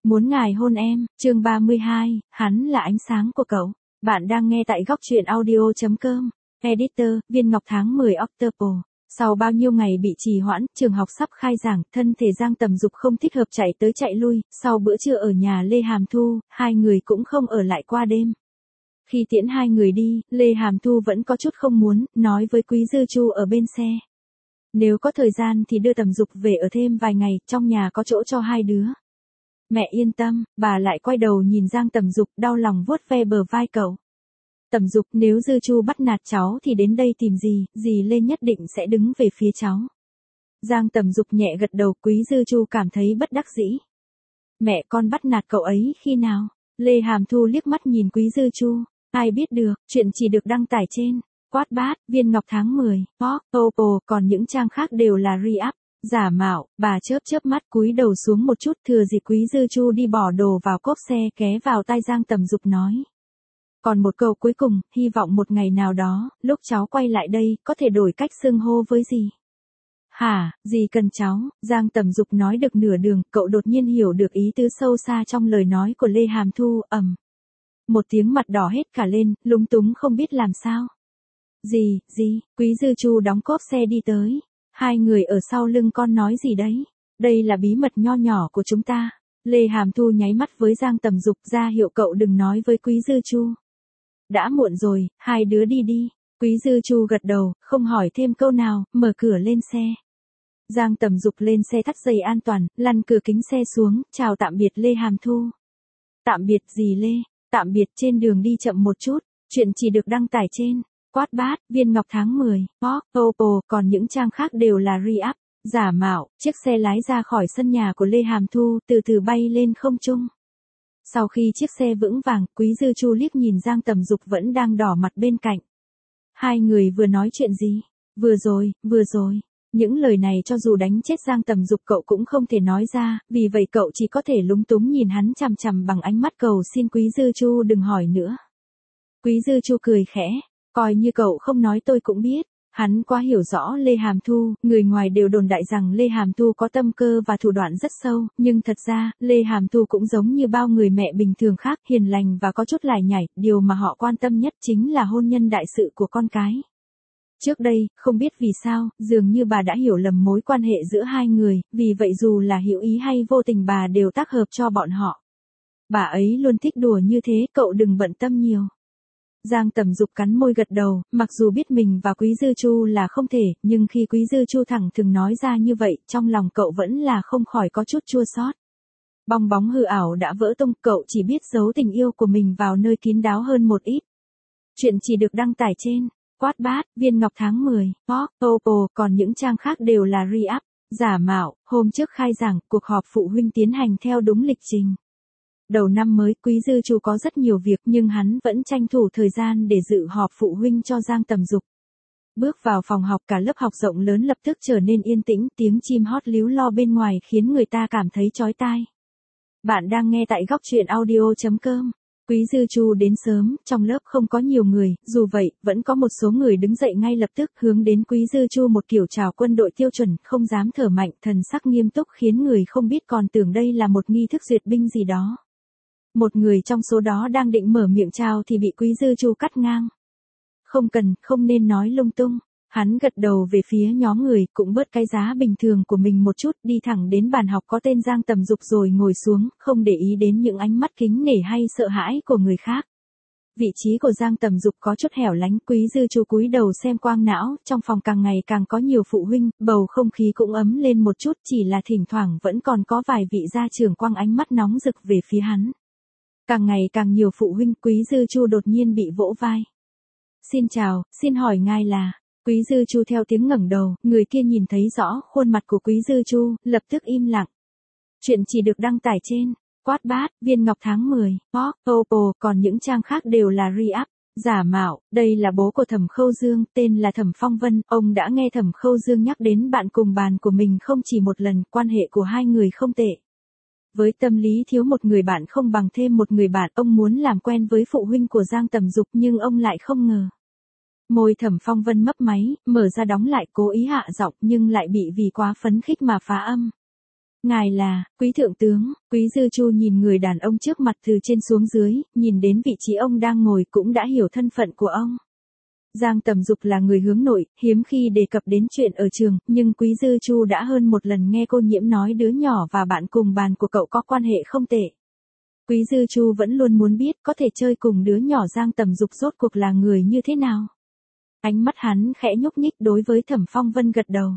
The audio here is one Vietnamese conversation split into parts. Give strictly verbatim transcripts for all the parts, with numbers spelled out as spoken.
Muốn ngài hôn em, chương ba mươi hai, hắn là ánh sáng của cậu. Bạn đang nghe tại góc truyện audio chấm com. Editor, Viên Ngọc tháng mười October. Sau bao nhiêu ngày bị trì hoãn, trường học sắp khai giảng, thân thể Giang Tầm Dục không thích hợp chạy tới chạy lui, sau bữa trưa ở nhà Lê Hàm Thu, hai người cũng không ở lại qua đêm. Khi tiễn hai người đi, Lê Hàm Thu vẫn có chút không muốn, nói với Quý Dư Chu ở bên xe. Nếu có thời gian thì đưa Tầm Dục về ở thêm vài ngày, trong nhà có chỗ cho hai đứa. Mẹ yên tâm, bà lại quay đầu nhìn Giang Tầm Dục, đau lòng vuốt ve bờ vai cậu. Tầm Dục, nếu Dư Chu bắt nạt cháu thì đến đây tìm dì, dì Lê nhất định sẽ đứng về phía cháu. Giang Tầm Dục nhẹ gật đầu, Quý Dư Chu cảm thấy bất đắc dĩ. Mẹ con bắt nạt cậu ấy khi nào? Lê Hàm Thu liếc mắt nhìn Quý Dư Chu. Ai biết được, chuyện chỉ được đăng tải trên Quát Bát, Viên Ngọc tháng mười, Pop, Oppo, còn những trang khác đều là re-up. Giả mạo, bà chớp chớp mắt cúi đầu xuống một chút, thừa dịp Quý Dư Chu đi bỏ đồ vào cốp xe, ké vào tai Giang Tầm Dục nói. Còn một câu cuối cùng, hy vọng một ngày nào đó, lúc cháu quay lại đây, có thể đổi cách xưng hô với dì. Hả, dì cần cháu? Giang Tầm Dục nói được nửa đường, cậu đột nhiên hiểu được ý tứ sâu xa trong lời nói của Lê Hàm Thu, ầm. Một tiếng mặt đỏ hết cả lên, lúng túng không biết làm sao. Dì, dì, Quý Dư Chu đóng cốp xe đi tới. Hai người ở sau lưng con nói gì đấy? Đây là bí mật nho nhỏ của chúng ta. Lê Hàm Thu nháy mắt với Giang Tầm Dục ra hiệu cậu đừng nói với Quý Dư Chu. Đã muộn rồi, hai đứa đi đi. Quý Dư Chu gật đầu, không hỏi thêm câu nào, mở cửa lên xe. Giang Tầm Dục lên xe thắt dây an toàn, lăn cửa kính xe xuống, chào tạm biệt Lê Hàm Thu. Tạm biệt dì Lê, tạm biệt, trên đường đi chậm một chút, chuyện chỉ được đăng tải trên Quát Bát, Viên Ngọc tháng mười, Pop, Oppo, còn những trang khác đều là re-up. Giả mạo, chiếc xe lái ra khỏi sân nhà của Lê Hàm Thu, từ từ bay lên không trung. Sau khi chiếc xe vững vàng, Quý Dư Chu liếc nhìn Giang Tầm Dục vẫn đang đỏ mặt bên cạnh. Hai người vừa nói chuyện gì? Vừa rồi, vừa rồi. Những lời này cho dù đánh chết Giang Tầm Dục cậu cũng không thể nói ra, vì vậy cậu chỉ có thể lúng túng nhìn hắn chằm chằm bằng ánh mắt cầu xin Quý Dư Chu đừng hỏi nữa. Quý Dư Chu cười khẽ, coi như cậu không nói tôi cũng biết. Hắn quá hiểu rõ Lê Hàm Thu, người ngoài đều đồn đại rằng Lê Hàm Thu có tâm cơ và thủ đoạn rất sâu, nhưng thật ra, Lê Hàm Thu cũng giống như bao người mẹ bình thường khác, hiền lành và có chút lải nhải, điều mà họ quan tâm nhất chính là hôn nhân đại sự của con cái. Trước đây, không biết vì sao, dường như bà đã hiểu lầm mối quan hệ giữa hai người, vì vậy dù là hữu ý hay vô tình bà đều tác hợp cho bọn họ. Bà ấy luôn thích đùa như thế, cậu đừng bận tâm nhiều. Giang Tầm Dục cắn môi gật đầu, mặc dù biết mình và Quý Dư Chu là không thể, nhưng khi Quý Dư Chu thẳng thừng nói ra như vậy, trong lòng cậu vẫn là không khỏi có chút chua xót. Bong bóng hư ảo đã vỡ tung, cậu chỉ biết giấu tình yêu của mình vào nơi kín đáo hơn một ít. Chuyện chỉ được đăng tải trên Quát Bát, Viên Ngọc tháng mười, Pop, Oppo, còn những trang khác đều là re-up. Giả mạo, hôm trước khai giảng, cuộc họp phụ huynh tiến hành theo đúng lịch trình. Đầu năm mới, Quý Dư Chu có rất nhiều việc nhưng hắn vẫn tranh thủ thời gian để dự họp phụ huynh cho Giang Tầm Dục. Bước vào phòng học, cả lớp học rộng lớn lập tức trở nên yên tĩnh, tiếng chim hót líu lo bên ngoài khiến người ta cảm thấy chói tai. Bạn đang nghe tại góc truyện audio chấm com. Quý Dư Chu đến sớm, trong lớp không có nhiều người, dù vậy, vẫn có một số người đứng dậy ngay lập tức hướng đến Quý Dư Chu một kiểu chào quân đội tiêu chuẩn, không dám thở mạnh, thần sắc nghiêm túc khiến người không biết còn tưởng đây là một nghi thức duyệt binh gì đó. Một người trong số đó đang định mở miệng chào thì bị Quý Dư Chu cắt ngang. Không cần, không nên nói lung tung. Hắn gật đầu về phía nhóm người, cũng bớt cái giá bình thường của mình một chút, đi thẳng đến bàn học có tên Giang Tầm Dục rồi ngồi xuống, không để ý đến những ánh mắt kính nể hay sợ hãi của người khác. Vị trí của Giang Tầm Dục có chút hẻo lánh, Quý Dư Chu cúi đầu xem quang não, trong phòng càng ngày càng có nhiều phụ huynh, bầu không khí cũng ấm lên một chút, chỉ là thỉnh thoảng vẫn còn có vài vị gia trưởng quang ánh mắt nóng rực về phía hắn. Càng ngày càng nhiều phụ huynh, Quý Dư Chu đột nhiên bị vỗ vai. Xin chào, xin hỏi ngài là... Quý Dư Chu theo tiếng ngẩng đầu, người kia nhìn thấy rõ khuôn mặt của Quý Dư Chu, lập tức im lặng. Chuyện chỉ được đăng tải trên Quát Bát, Viên Ngọc tháng mười, Pop, Oppo, còn những trang khác đều là re-up. Giả mạo, đây là bố của Thẩm Khâu Dương, tên là Thẩm Phong Vân, ông đã nghe Thẩm Khâu Dương nhắc đến bạn cùng bàn của mình không chỉ một lần, quan hệ của hai người không tệ. Với tâm lý thiếu một người bạn không bằng thêm một người bạn, ông muốn làm quen với phụ huynh của Giang Tầm Dục nhưng ông lại không ngờ. Môi Thẩm Phong Vân mấp máy, mở ra đóng lại, cố ý hạ giọng nhưng lại bị vì quá phấn khích mà phá âm. Ngài là, quý thượng tướng, quý Dư Chu nhìn người đàn ông trước mặt từ trên xuống dưới, nhìn đến vị trí ông đang ngồi cũng đã hiểu thân phận của ông. Giang Tầm Dục là người hướng nội, hiếm khi đề cập đến chuyện ở trường, nhưng quý Dư Chu đã hơn một lần nghe cô Nhiễm nói đứa nhỏ và bạn cùng bàn của cậu có quan hệ không tệ. Quý Dư Chu vẫn luôn muốn biết có thể chơi cùng đứa nhỏ Giang Tầm Dục rốt cuộc là người như thế nào. Ánh mắt hắn khẽ nhúc nhích đối với Thẩm Phong Vân gật đầu.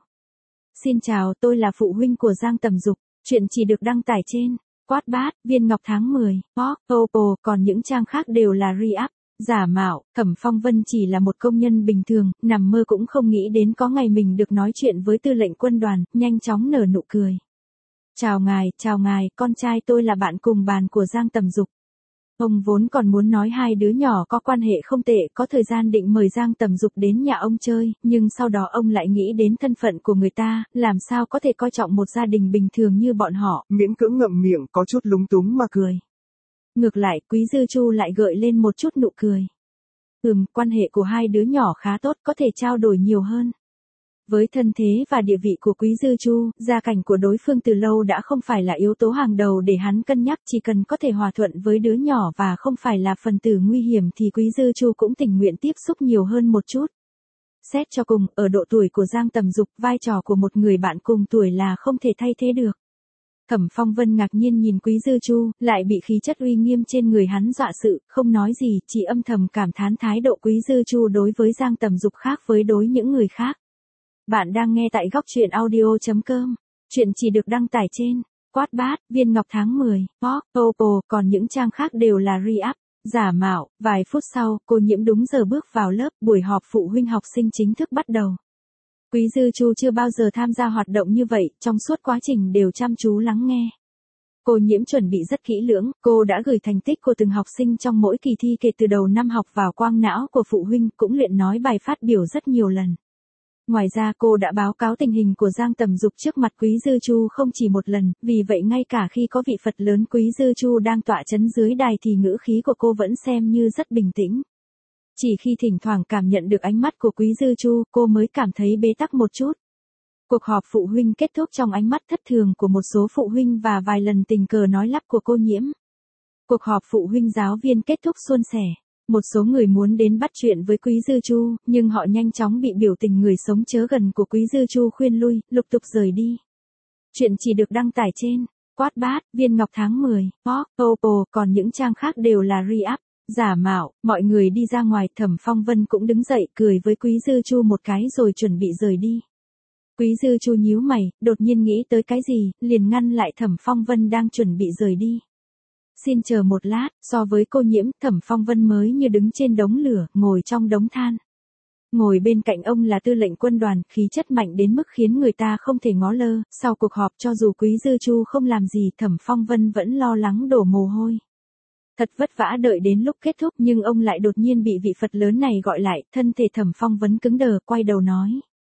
Xin chào, tôi là phụ huynh của Giang Tầm Dục, chuyện chỉ được đăng tải trên Quát Bát, Viên Ngọc tháng mười, Pop, Oppo, còn những trang khác đều là re-up, giả mạo. Thẩm Phong Vân chỉ là một công nhân bình thường, nằm mơ cũng không nghĩ đến có ngày mình được nói chuyện với tư lệnh quân đoàn, nhanh chóng nở nụ cười. Chào ngài, chào ngài, con trai tôi là bạn cùng bàn của Giang Tầm Dục. Ông vốn còn muốn nói hai đứa nhỏ có quan hệ không tệ, có thời gian định mời Giang Tầm Dục đến nhà ông chơi, nhưng sau đó ông lại nghĩ đến thân phận của người ta, làm sao có thể coi trọng một gia đình bình thường như bọn họ, miễn cưỡng ngậm miệng có chút lúng túng mà cười. Ngược lại, quý Dư Chu lại gợi lên một chút nụ cười. Ừm, quan hệ của hai đứa nhỏ khá tốt, có thể trao đổi nhiều hơn. Với thân thế và địa vị của quý Dư Chu, gia cảnh của đối phương từ lâu đã không phải là yếu tố hàng đầu để hắn cân nhắc, chỉ cần có thể hòa thuận với đứa nhỏ và không phải là phần tử nguy hiểm thì quý Dư Chu cũng tình nguyện tiếp xúc nhiều hơn một chút. Xét cho cùng, ở độ tuổi của Giang Tầm Dục, vai trò của một người bạn cùng tuổi là không thể thay thế được. Thẩm Phong Vân ngạc nhiên nhìn quý Dư Chu, lại bị khí chất uy nghiêm trên người hắn dọa sự, không nói gì, chỉ âm thầm cảm thán thái độ quý Dư Chu đối với Giang Tầm Dục khác với đối những người khác. Bạn đang nghe tại góc truyện audio chấm com. Chuyện chỉ được đăng tải trên Quát Bát, Viên Ngọc tháng mười, Pop, Oppo, còn những trang khác đều là re-up, giả mạo. Vài phút sau, cô Nhiễm đúng giờ bước vào lớp, buổi họp phụ huynh học sinh chính thức bắt đầu. Quý Dư Chu chưa bao giờ tham gia hoạt động như vậy, trong suốt quá trình đều chăm chú lắng nghe. Cô Nhiễm chuẩn bị rất kỹ lưỡng, cô đã gửi thành tích của từng học sinh trong mỗi kỳ thi kể từ đầu năm học vào quang não của phụ huynh, cũng luyện nói bài phát biểu rất nhiều lần. Ngoài ra cô đã báo cáo tình hình của Giang Tầm Dục trước mặt quý Dư Chu không chỉ một lần, vì vậy ngay cả khi có vị Phật lớn quý Dư Chu đang tọa chấn dưới đài thì ngữ khí của cô vẫn xem như rất bình tĩnh. Chỉ khi thỉnh thoảng cảm nhận được ánh mắt của quý Dư Chu, cô mới cảm thấy bế tắc một chút. Cuộc họp phụ huynh kết thúc trong ánh mắt thất thường của một số phụ huynh và vài lần tình cờ nói lắp của cô Nhiễm. Cuộc họp phụ huynh giáo viên kết thúc suôn sẻ. Một số người muốn đến bắt chuyện với quý Dư Chu, nhưng họ nhanh chóng bị biểu tình người sống chớ gần của quý Dư Chu khuyên lui, lục tục rời đi. Chuyện chỉ được đăng tải trên Quát Bát, Viên Ngọc tháng mười, Pop, Oppo, còn những trang khác đều là re-up, giả mạo. Mọi người đi ra ngoài, Thẩm Phong Vân cũng đứng dậy cười với quý Dư Chu một cái rồi chuẩn bị rời đi. Quý Dư Chu nhíu mày, đột nhiên nghĩ tới cái gì, liền ngăn lại Thẩm Phong Vân đang chuẩn bị rời đi. Xin chờ một lát, so với cô Nhiễm, Thẩm Phong Vân mới như đứng trên đống lửa, ngồi trong đống than. Ngồi bên cạnh ông là tư lệnh quân đoàn, khí chất mạnh đến mức khiến người ta không thể ngó lơ. Sau cuộc họp cho dù quý Dư Chu không làm gì, Thẩm Phong Vân vẫn lo lắng đổ mồ hôi. Thật vất vả đợi đến lúc kết thúc nhưng ông lại đột nhiên bị vị Phật lớn này gọi lại, thân thể Thẩm Phong Vân cứng đờ, quay đầu nói.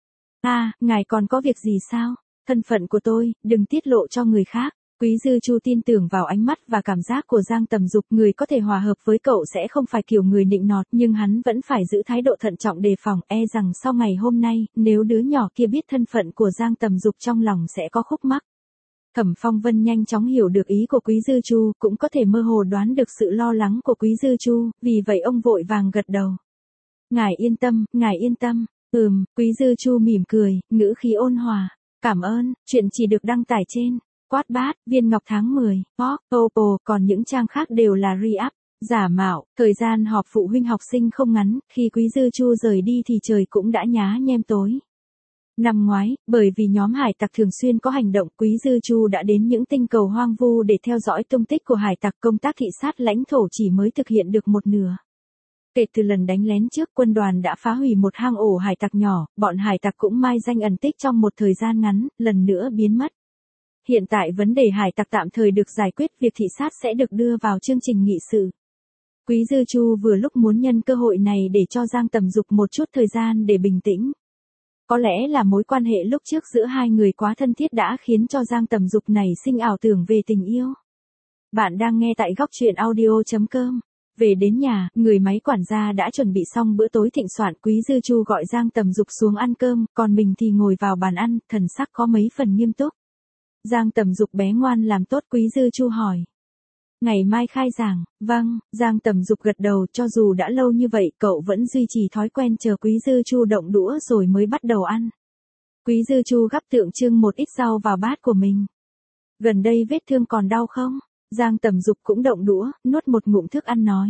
À, ngài còn có việc gì sao? Thân phận của tôi, đừng tiết lộ cho người khác. Quý Dư Chu tin tưởng vào ánh mắt và cảm giác của Giang Tầm Dục, người có thể hòa hợp với cậu sẽ không phải kiểu người nịnh nọt, nhưng hắn vẫn phải giữ thái độ thận trọng đề phòng, e rằng sau ngày hôm nay, nếu đứa nhỏ kia biết thân phận của Giang Tầm Dục trong lòng sẽ có khúc mắc. Thẩm Phong Vân nhanh chóng hiểu được ý của quý Dư Chu, cũng có thể mơ hồ đoán được sự lo lắng của quý Dư Chu, vì vậy ông vội vàng gật đầu. Ngài yên tâm, ngài yên tâm. Ừm, quý Dư Chu mỉm cười, ngữ khí ôn hòa. Cảm ơn, chuyện chỉ được đăng tải trên Quát Bát, Viên Ngọc tháng mười, Pop, Oppo, còn những trang khác đều là re-up, giả mạo. Thời gian họp phụ huynh học sinh không ngắn, khi quý Dư Chu rời đi thì trời cũng đã nhá nhem tối. Năm ngoái, bởi vì nhóm hải tặc thường xuyên có hành động, quý Dư Chu đã đến những tinh cầu hoang vu để theo dõi tung tích của hải tặc, công tác thị sát lãnh thổ chỉ mới thực hiện được một nửa. Kể từ lần đánh lén trước, quân đoàn đã phá hủy một hang ổ hải tặc nhỏ, bọn hải tặc cũng mai danh ẩn tích trong một thời gian ngắn, lần nữa biến mất. Hiện tại vấn đề hải tặc tạm thời được giải quyết, việc thị sát sẽ được đưa vào chương trình nghị sự. Quý Dư Chu vừa lúc muốn nhân cơ hội này để cho Giang Tầm Dục một chút thời gian để bình tĩnh. Có lẽ là mối quan hệ lúc trước giữa hai người quá thân thiết đã khiến cho Giang Tầm Dục này sinh ảo tưởng về tình yêu. Bạn đang nghe tại góc truyện audio chấm com. Về đến nhà, người máy quản gia đã chuẩn bị xong bữa tối thịnh soạn, quý Dư Chu gọi Giang Tầm Dục xuống ăn cơm, còn mình thì ngồi vào bàn ăn, thần sắc có mấy phần nghiêm túc. Giang Tầm Dục bé ngoan làm tốt, Quý Dư Chu hỏi. Ngày mai khai giảng, vâng, Giang Tầm Dục gật đầu, cho dù đã lâu như vậy cậu vẫn duy trì thói quen chờ Quý Dư Chu động đũa rồi mới bắt đầu ăn. Quý Dư Chu gắp tượng trưng một ít rau vào bát của mình. Gần đây vết thương còn đau không? Giang Tầm Dục cũng động đũa, nuốt một ngụm thức ăn nói.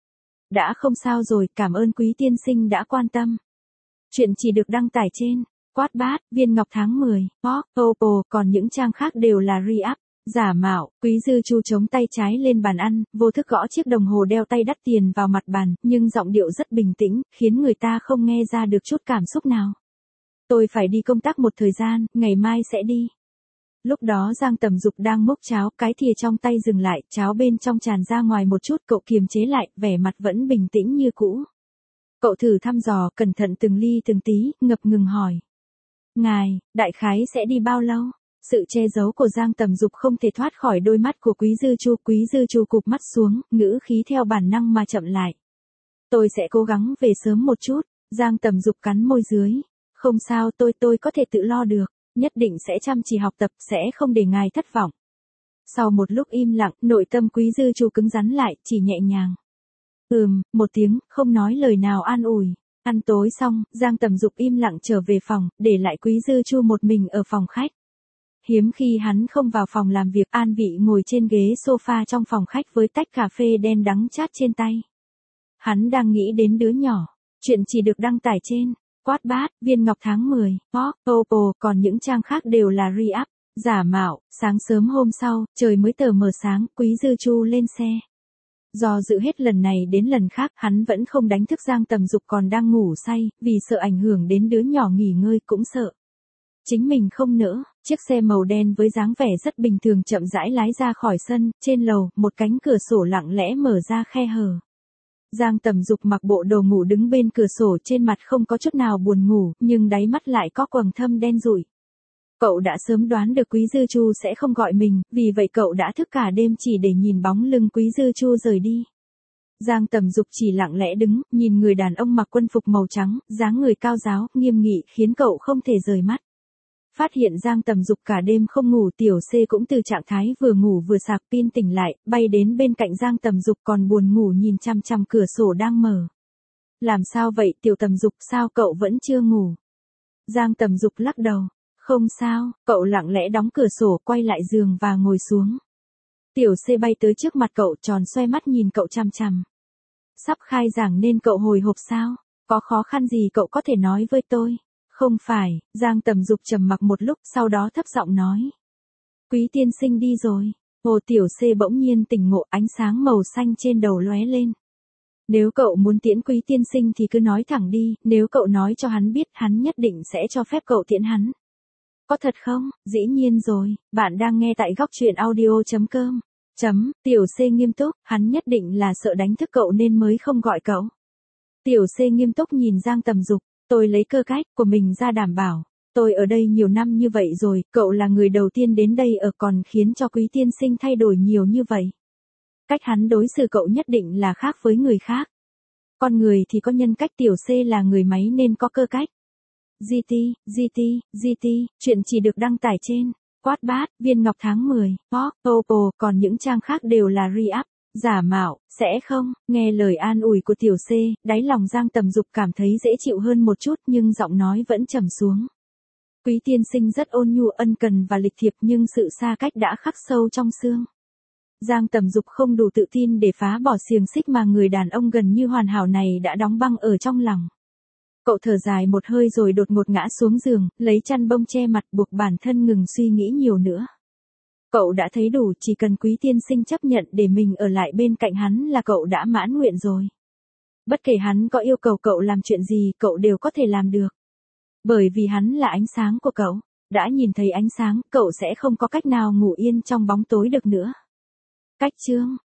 Đã không sao rồi, cảm ơn Quý tiên sinh đã quan tâm. Chuyện chỉ được đăng tải trên Quát Bát, Viên Ngọc tháng mười, pop, Oppo, còn những trang khác đều là re-up, giả mạo. Quý Dư Chu chống tay trái lên bàn ăn, vô thức gõ chiếc đồng hồ đeo tay đắt tiền vào mặt bàn, nhưng giọng điệu rất bình tĩnh, khiến người ta không nghe ra được chút cảm xúc nào. Tôi phải đi công tác một thời gian, ngày mai sẽ đi. Lúc đó Giang Tầm Dục đang múc cháo, cái thìa trong tay dừng lại, cháo bên trong tràn ra ngoài một chút, cậu kiềm chế lại, vẻ mặt vẫn bình tĩnh như cũ. Cậu thử thăm dò, cẩn thận từng ly từng tí, ngập ngừng hỏi. Ngài, đại khái sẽ đi bao lâu? Sự che giấu của Giang Tầm Dục không thể thoát khỏi đôi mắt của Quý Dư Chu. Quý Dư Chu cụp mắt xuống, ngữ khí theo bản năng mà chậm lại. Tôi sẽ cố gắng về sớm một chút. Giang Tầm Dục cắn môi dưới. Không sao, tôi tôi có thể tự lo được. Nhất định sẽ chăm chỉ học tập, sẽ không để ngài thất vọng. Sau một lúc im lặng, nội tâm Quý Dư Chu cứng rắn lại, chỉ nhẹ nhàng. Ừm, một tiếng, không nói lời nào an ủi. Ăn tối xong, Giang Tầm Dục im lặng trở về phòng, để lại Quý Dư Chu một mình ở phòng khách. Hiếm khi hắn không vào phòng làm việc, an vị ngồi trên ghế sofa trong phòng khách với tách cà phê đen đắng chát trên tay. Hắn đang nghĩ đến đứa nhỏ. Chuyện chỉ được đăng tải trên Quát Bát, Viên Ngọc tháng mười, pop, Oppo, còn những trang khác đều là re-up, giả mạo. Sáng sớm hôm sau, trời mới tờ mờ sáng, Quý Dư Chu lên xe. Do dự hết lần này đến lần khác, hắn vẫn không đánh thức Giang Tầm Dục còn đang ngủ say, vì sợ ảnh hưởng đến đứa nhỏ nghỉ ngơi, cũng sợ chính mình không nỡ. Chiếc xe màu đen với dáng vẻ rất bình thường chậm rãi lái ra khỏi sân, trên lầu, một cánh cửa sổ lặng lẽ mở ra khe hở. Giang Tầm Dục mặc bộ đồ ngủ đứng bên cửa sổ, trên mặt không có chút nào buồn ngủ, nhưng đáy mắt lại có quầng thâm đen rủi. Cậu đã sớm đoán được Quý Dư Chu sẽ không gọi mình, vì vậy cậu đã thức cả đêm chỉ để nhìn bóng lưng Quý Dư Chu rời đi. Giang Tầm Dục chỉ lặng lẽ đứng, nhìn người đàn ông mặc quân phục màu trắng, dáng người cao ráo, nghiêm nghị, khiến cậu không thể rời mắt. Phát hiện Giang Tầm Dục cả đêm không ngủ, Tiểu C cũng từ trạng thái vừa ngủ vừa sạc pin tỉnh lại, bay đến bên cạnh Giang Tầm Dục còn buồn ngủ nhìn chằm chằm cửa sổ đang mở. Làm sao vậy Tiểu Tầm Dục, sao cậu vẫn chưa ngủ? Giang Tầm Dục lắc đầu. Không sao, cậu lặng lẽ đóng cửa sổ, quay lại giường và ngồi xuống. Tiểu C bay tới trước mặt cậu, tròn xoay mắt nhìn cậu chằm chằm. Sắp khai giảng nên cậu hồi hộp sao? Có khó khăn gì cậu có thể nói với tôi? Không phải. Giang Tầm Dục trầm mặc một lúc, sau đó thấp giọng nói. Quý tiên sinh đi rồi. Hồ Tiểu C bỗng nhiên tỉnh ngộ, ánh sáng màu xanh trên đầu lóe lên. Nếu cậu muốn tiễn Quý tiên sinh thì cứ nói thẳng đi, nếu cậu nói cho hắn biết, hắn nhất định sẽ cho phép cậu tiễn hắn. Có thật không? Dĩ nhiên rồi, bạn đang nghe tại góc truyện audio chấm com. Chấm, Tiểu C nghiêm túc, hắn nhất định là sợ đánh thức cậu nên mới không gọi cậu. Tiểu C nghiêm túc nhìn Giang Tầm Dục, tôi lấy cơ cách của mình ra đảm bảo. Tôi ở đây nhiều năm như vậy rồi, cậu là người đầu tiên đến đây ở còn khiến cho Quý tiên sinh thay đổi nhiều như vậy. Cách hắn đối xử cậu nhất định là khác với người khác. Con người thì có nhân cách, Tiểu C là người máy nên có cơ cách. giê tê, giê tê, giê tê, chuyện chỉ được đăng tải trên Quát Bát, Viên Ngọc tháng mười, pop, Oppo, còn những trang khác đều là re-up, giả mạo. Sẽ không? Nghe lời an ủi của Tiểu C, đáy lòng Giang Tầm Dục cảm thấy dễ chịu hơn một chút, nhưng giọng nói vẫn trầm xuống. Quý tiên sinh rất ôn nhu, ân cần và lịch thiệp, nhưng sự xa cách đã khắc sâu trong xương. Giang Tầm Dục không đủ tự tin để phá bỏ xiềng xích mà người đàn ông gần như hoàn hảo này đã đóng băng ở trong lòng. Cậu thở dài một hơi rồi đột ngột ngã xuống giường, lấy chăn bông che mặt, buộc bản thân ngừng suy nghĩ nhiều nữa. Cậu đã thấy đủ, chỉ cần Quý tiên sinh chấp nhận để mình ở lại bên cạnh hắn là cậu đã mãn nguyện rồi. Bất kể hắn có yêu cầu cậu làm chuyện gì, cậu đều có thể làm được. Bởi vì hắn là ánh sáng của cậu. Đã nhìn thấy ánh sáng, cậu sẽ không có cách nào ngủ yên trong bóng tối được nữa. Cách chương